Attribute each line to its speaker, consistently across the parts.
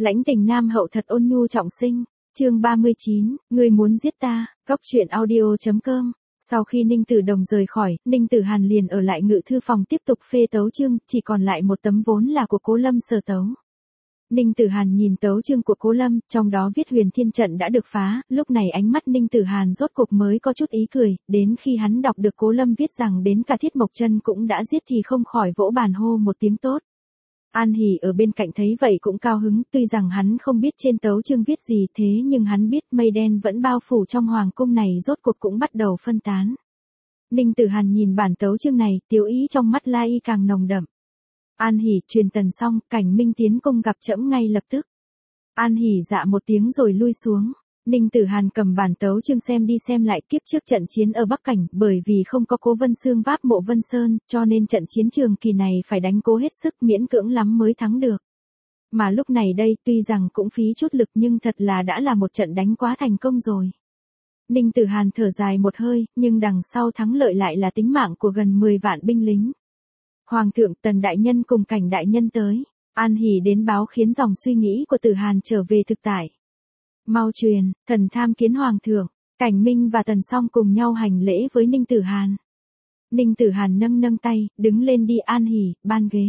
Speaker 1: Lãnh tình nam hậu thật ôn nhu trọng sinh. Chương 39, ngươi muốn giết ta. Cóc truyện audio.com. Sau khi Ninh Tử Đồng rời khỏi, Ninh Tử Hàn liền ở lại ngự thư phòng tiếp tục phê tấu chương, chỉ còn lại một tấm vốn là của Cố Lâm sở tấu. Ninh Tử Hàn nhìn tấu chương của Cố Lâm, trong đó viết Huyền Thiên trận đã được phá, lúc này ánh mắt Ninh Tử Hàn rốt cuộc mới có chút ý cười, đến khi hắn đọc được Cố Lâm viết rằng đến cả Thiết Mộc Chân cũng đã giết thì không khỏi vỗ bàn hô một tiếng tốt. An Hỷ ở bên cạnh thấy vậy cũng cao hứng, tuy rằng hắn không biết trên tấu chương viết gì thế nhưng hắn biết mây đen vẫn bao phủ trong hoàng cung này rốt cuộc cũng bắt đầu phân tán. Ninh Tử Hàn nhìn bản tấu chương này, tiêu ý trong mắt La Y càng nồng đậm. An Hỷ truyền tần xong, Cảnh Minh tiến cung gặp trẫm ngay lập tức. An Hỷ dạ một tiếng rồi lui xuống. Ninh Tử Hàn cầm bản tấu chương xem đi xem lại kiếp trước trận chiến ở Bắc Cảnh, bởi vì không có Cố Vân Xương vác Mộ Vân Sơn, cho nên trận chiến trường kỳ này phải đánh cố hết sức miễn cưỡng lắm mới thắng được. Mà lúc này đây tuy rằng cũng phí chút lực nhưng thật là đã là một trận đánh quá thành công rồi. Ninh Tử Hàn thở dài một hơi, nhưng đằng sau thắng lợi lại là tính mạng của gần 10 vạn binh lính. Hoàng thượng, Tần đại nhân cùng Cảnh đại nhân tới. An Hỷ đến báo khiến dòng suy nghĩ của Tử Hàn trở về thực tại. Mau truyền, thần tham kiến hoàng thượng. Cảnh Minh và Tần Song cùng nhau hành lễ với Ninh Tử Hàn. Ninh Tử Hàn nâng tay, đứng lên đi. An Hỷ, ban ghế.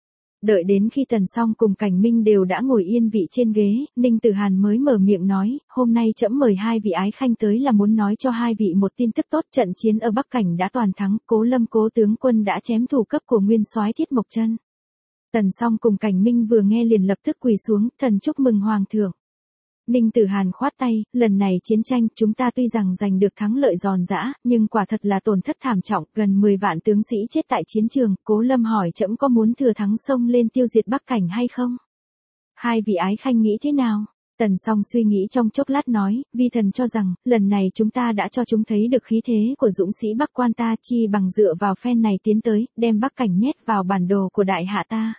Speaker 1: Đợi đến khi Tần Song cùng Cảnh Minh đều đã ngồi yên vị trên ghế, Ninh Tử Hàn mới mở miệng nói, hôm nay trẫm mời hai vị ái khanh tới là muốn nói cho hai vị một tin tức tốt, trận chiến ở Bắc Cảnh đã toàn thắng, Cố Lâm Cố tướng quân đã chém thủ cấp của nguyên soái Thiết Mộc Chân. Tần Song cùng Cảnh Minh vừa nghe liền lập tức quỳ xuống, thần chúc mừng hoàng thượng. Ninh Tử Hàn khoát tay, lần này chiến tranh chúng ta tuy rằng giành được thắng lợi giòn giã, nhưng quả thật là tổn thất thảm trọng, gần 10 vạn tướng sĩ chết tại chiến trường. Cố Lâm hỏi trẫm có muốn thừa thắng xông lên tiêu diệt Bắc Cảnh hay không? Hai vị ái khanh nghĩ thế nào? Tần Song suy nghĩ trong chốc lát nói, vi thần cho rằng, lần này chúng ta đã cho chúng thấy được khí thế của dũng sĩ Bắc quan ta, chi bằng dựa vào phen này tiến tới, đem Bắc Cảnh nhét vào bản đồ của đại hạ ta.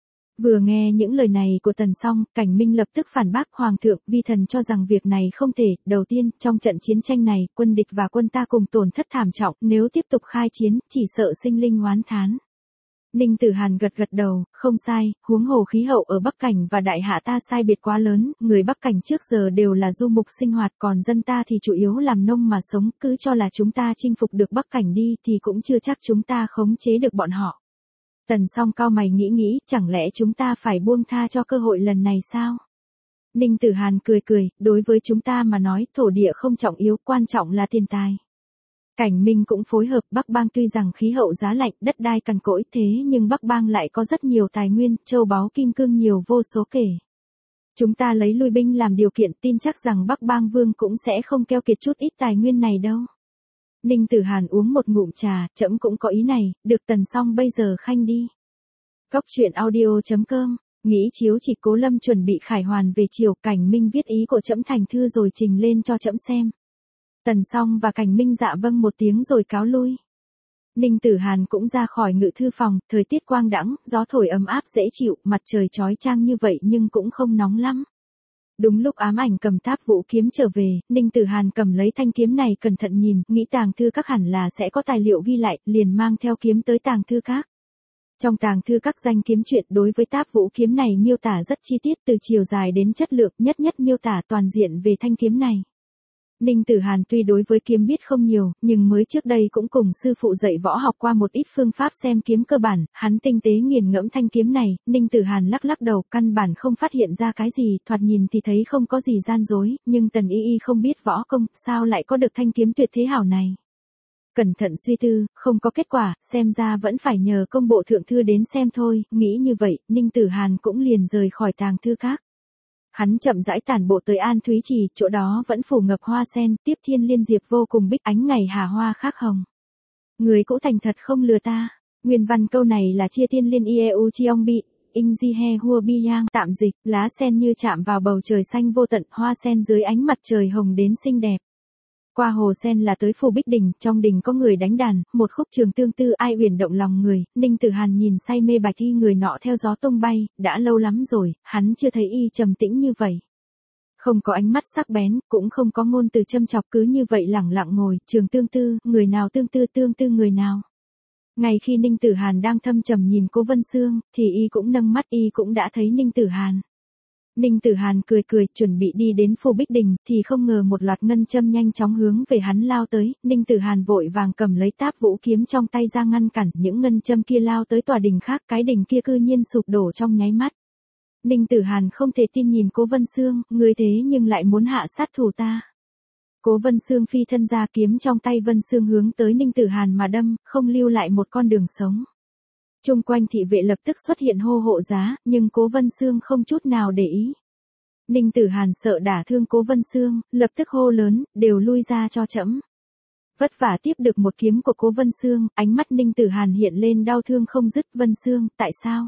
Speaker 1: Vừa nghe những lời này của Tần Song, Cảnh Minh lập tức phản bác, hoàng thượng, vi thần cho rằng việc này không thể. Đầu tiên, trong trận chiến tranh này, quân địch và quân ta cùng tổn thất thảm trọng, nếu tiếp tục khai chiến, chỉ sợ sinh linh oán thán. Ninh Tử Hàn gật đầu, không sai, huống hồ khí hậu ở Bắc Cảnh và đại hạ ta sai biệt quá lớn, người Bắc Cảnh trước giờ đều là du mục sinh hoạt, còn dân ta thì chủ yếu làm nông mà sống, cứ cho là chúng ta chinh phục được Bắc Cảnh đi thì cũng chưa chắc chúng ta khống chế được bọn họ. Tần Song cao mày nghĩ, chẳng lẽ chúng ta phải buông tha cho cơ hội lần này sao? Ninh Tử Hàn cười, đối với chúng ta mà nói, thổ địa không trọng yếu, quan trọng là tiền tài. Cảnh Minh cũng phối hợp, Bắc Bang tuy rằng khí hậu giá lạnh, đất đai cằn cỗi thế nhưng Bắc Bang lại có rất nhiều tài nguyên, châu báu kim cương nhiều vô số kể. Chúng ta lấy lui binh làm điều kiện, tin chắc rằng Bắc Bang Vương cũng sẽ không keo kiệt chút ít tài nguyên này đâu. Ninh Tử Hàn uống một ngụm trà, trẫm cũng có ý này, được. Tần Song bây giờ khanh đi. Cóc truyện audio.com, nghĩ chiếu chỉ Cố Lâm chuẩn bị khải hoàn về chiều, Cảnh Minh viết ý của trẫm thành thư rồi trình lên cho trẫm xem. Tần Song và Cảnh Minh dạ vâng một tiếng rồi cáo lui. Ninh Tử Hàn cũng ra khỏi ngự thư phòng, thời tiết quang đãng, gió thổi ấm áp dễ chịu, mặt trời chói chang như vậy nhưng cũng không nóng lắm. Đúng lúc Ám Ảnh cầm Táp Vũ kiếm trở về, Ninh Tử Hàn cầm lấy thanh kiếm này cẩn thận nhìn, nghĩ tàng thư các hẳn là sẽ có tài liệu ghi lại, liền mang theo kiếm tới tàng thư các. Trong tàng thư các danh kiếm truyện đối với Táp Vũ kiếm này miêu tả rất chi tiết từ chiều dài đến chất lượng, nhất miêu tả toàn diện về thanh kiếm này. Ninh Tử Hàn tuy đối với kiếm biết không nhiều, nhưng mới trước đây cũng cùng sư phụ dạy võ học qua một ít phương pháp xem kiếm cơ bản, hắn tinh tế nghiền ngẫm thanh kiếm này. Ninh Tử Hàn lắc đầu, căn bản không phát hiện ra cái gì, thoạt nhìn thì thấy không có gì gian dối, nhưng Tần Y không biết võ công, sao lại có được thanh kiếm tuyệt thế hảo này. Cẩn thận suy tư, không có kết quả, xem ra vẫn phải nhờ công bộ thượng thư đến xem thôi, nghĩ như vậy, Ninh Tử Hàn cũng liền rời khỏi tàng thư các. Hắn chậm rãi tản bộ tới An Thúy Trì, chỗ đó vẫn phủ ngập hoa sen, tiếp thiên liên diệp vô cùng bích, ánh ngày hà hoa khác hồng. Người cũ thành thật không lừa ta. Nguyên văn câu này là chia thiên liên ieu chiong bi, ing di he hua bi yang, tạm dịch, lá sen như chạm vào bầu trời xanh vô tận, hoa sen dưới ánh mặt trời hồng đến xinh đẹp. Qua hồ sen là tới phủ Bích Đình, trong đình có người đánh đàn, một khúc trường tương tư ai uyển động lòng người. Ninh Tử Hàn nhìn say mê bài thi người nọ theo gió tung bay, đã lâu lắm rồi, hắn chưa thấy y trầm tĩnh như vậy. Không có ánh mắt sắc bén, cũng không có ngôn từ châm chọc, cứ như vậy lẳng lặng ngồi, trường tương tư, người nào tương tư người nào. Ngay khi Ninh Tử Hàn đang thâm trầm nhìn Cố Vân Xương, thì y cũng nâng mắt, y cũng đã thấy Ninh Tử Hàn. Ninh Tử Hàn cười cười, chuẩn bị đi đến Phù Bích Đình, thì không ngờ một loạt ngân châm nhanh chóng hướng về hắn lao tới, Ninh Tử Hàn vội vàng cầm lấy Táp Vũ kiếm trong tay ra ngăn cản, những ngân châm kia lao tới tòa đình khác, cái đình kia cư nhiên sụp đổ trong nháy mắt. Ninh Tử Hàn không thể tin nhìn Cố Vân Xương, ngươi thế nhưng lại muốn hạ sát thủ ta. Cố Vân Xương phi thân ra, kiếm trong tay Vân Xương hướng tới Ninh Tử Hàn mà đâm, không lưu lại một con đường sống. Chung quanh thị vệ lập tức xuất hiện hô hộ giá, nhưng Cố Vân Xương không chút nào để ý. Ninh Tử Hàn sợ đả thương Cố Vân Xương, lập tức hô lớn, đều lui ra cho trẫm. Vất vả tiếp được một kiếm của Cố Vân Xương, ánh mắt Ninh Tử Hàn hiện lên đau thương không dứt. Vân Xương, tại sao?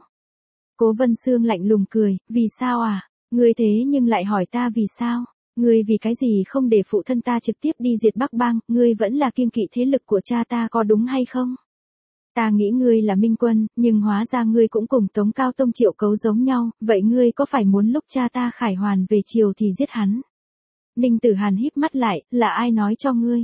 Speaker 1: Cố Vân Xương lạnh lùng cười, vì sao à? Ngươi thế nhưng lại hỏi ta vì sao? Ngươi vì cái gì không để phụ thân ta trực tiếp đi diệt Bắc Bang, ngươi vẫn là kiêng kỵ thế lực của cha ta có đúng hay không? Ta nghĩ ngươi là minh quân, nhưng hóa ra ngươi cũng cùng Tống Cao Tông Triệu Cấu giống nhau, vậy ngươi có phải muốn lúc cha ta khải hoàn về triều thì giết hắn? Ninh Tử Hàn híp mắt lại, là ai nói cho ngươi?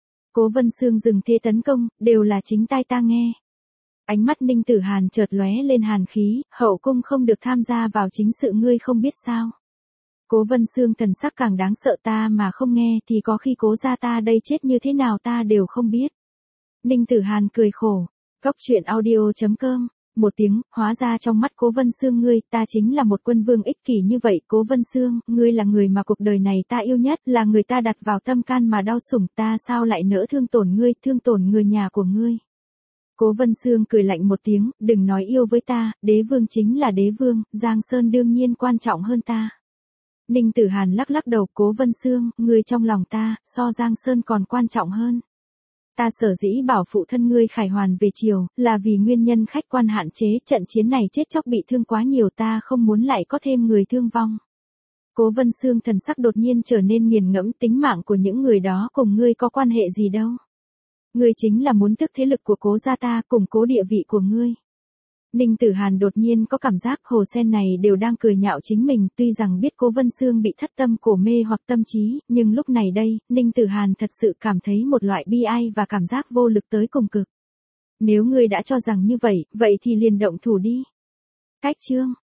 Speaker 1: Cố Vân Xương dừng thế tấn công, đều là chính tai ta nghe. Ánh mắt Ninh Tử Hàn chợt lóe lên hàn khí, hậu cung không được tham gia vào chính sự ngươi không biết sao? Cố Vân Xương thần sắc càng đáng sợ, ta mà không nghe thì có khi Cố gia ta đây chết như thế nào ta đều không biết. Ninh Tử Hàn cười khổ. Góc truyện audio.com. Một tiếng, hóa ra trong mắt Cố Vân Xương ngươi, ta chính là một quân vương ích kỷ như vậy. Cố Vân Xương, ngươi là người mà cuộc đời này ta yêu nhất, là người ta đặt vào tâm can mà đau sủng, ta sao lại nỡ thương tổn ngươi, thương tổn người nhà của ngươi. Cố Vân Xương cười lạnh một tiếng, đừng nói yêu với ta, đế vương chính là đế vương, Giang Sơn đương nhiên quan trọng hơn ta. Ninh Tử Hàn lắc lắc đầu, Cố Vân Xương, ngươi trong lòng ta, so Giang Sơn còn quan trọng hơn. Ta sở dĩ bảo phụ thân ngươi khải hoàn về triều, là vì nguyên nhân khách quan hạn chế, trận chiến này chết chóc bị thương quá nhiều, ta không muốn lại có thêm người thương vong. Cố Vân Xương thần sắc đột nhiên trở nên nghiền ngẫm, tính mạng của những người đó cùng ngươi có quan hệ gì đâu. Ngươi chính là muốn tước thế lực của Cố gia ta, củng cố địa vị của ngươi. Ninh Tử Hàn đột nhiên có cảm giác hồ sen này đều đang cười nhạo chính mình, tuy rằng biết Cố Vân Xương bị thất tâm cổ mê hoặc tâm trí, nhưng lúc này đây, Ninh Tử Hàn thật sự cảm thấy một loại bi ai và cảm giác vô lực tới cùng cực. Nếu ngươi đã cho rằng như vậy, vậy thì liền động thủ đi. Cách chương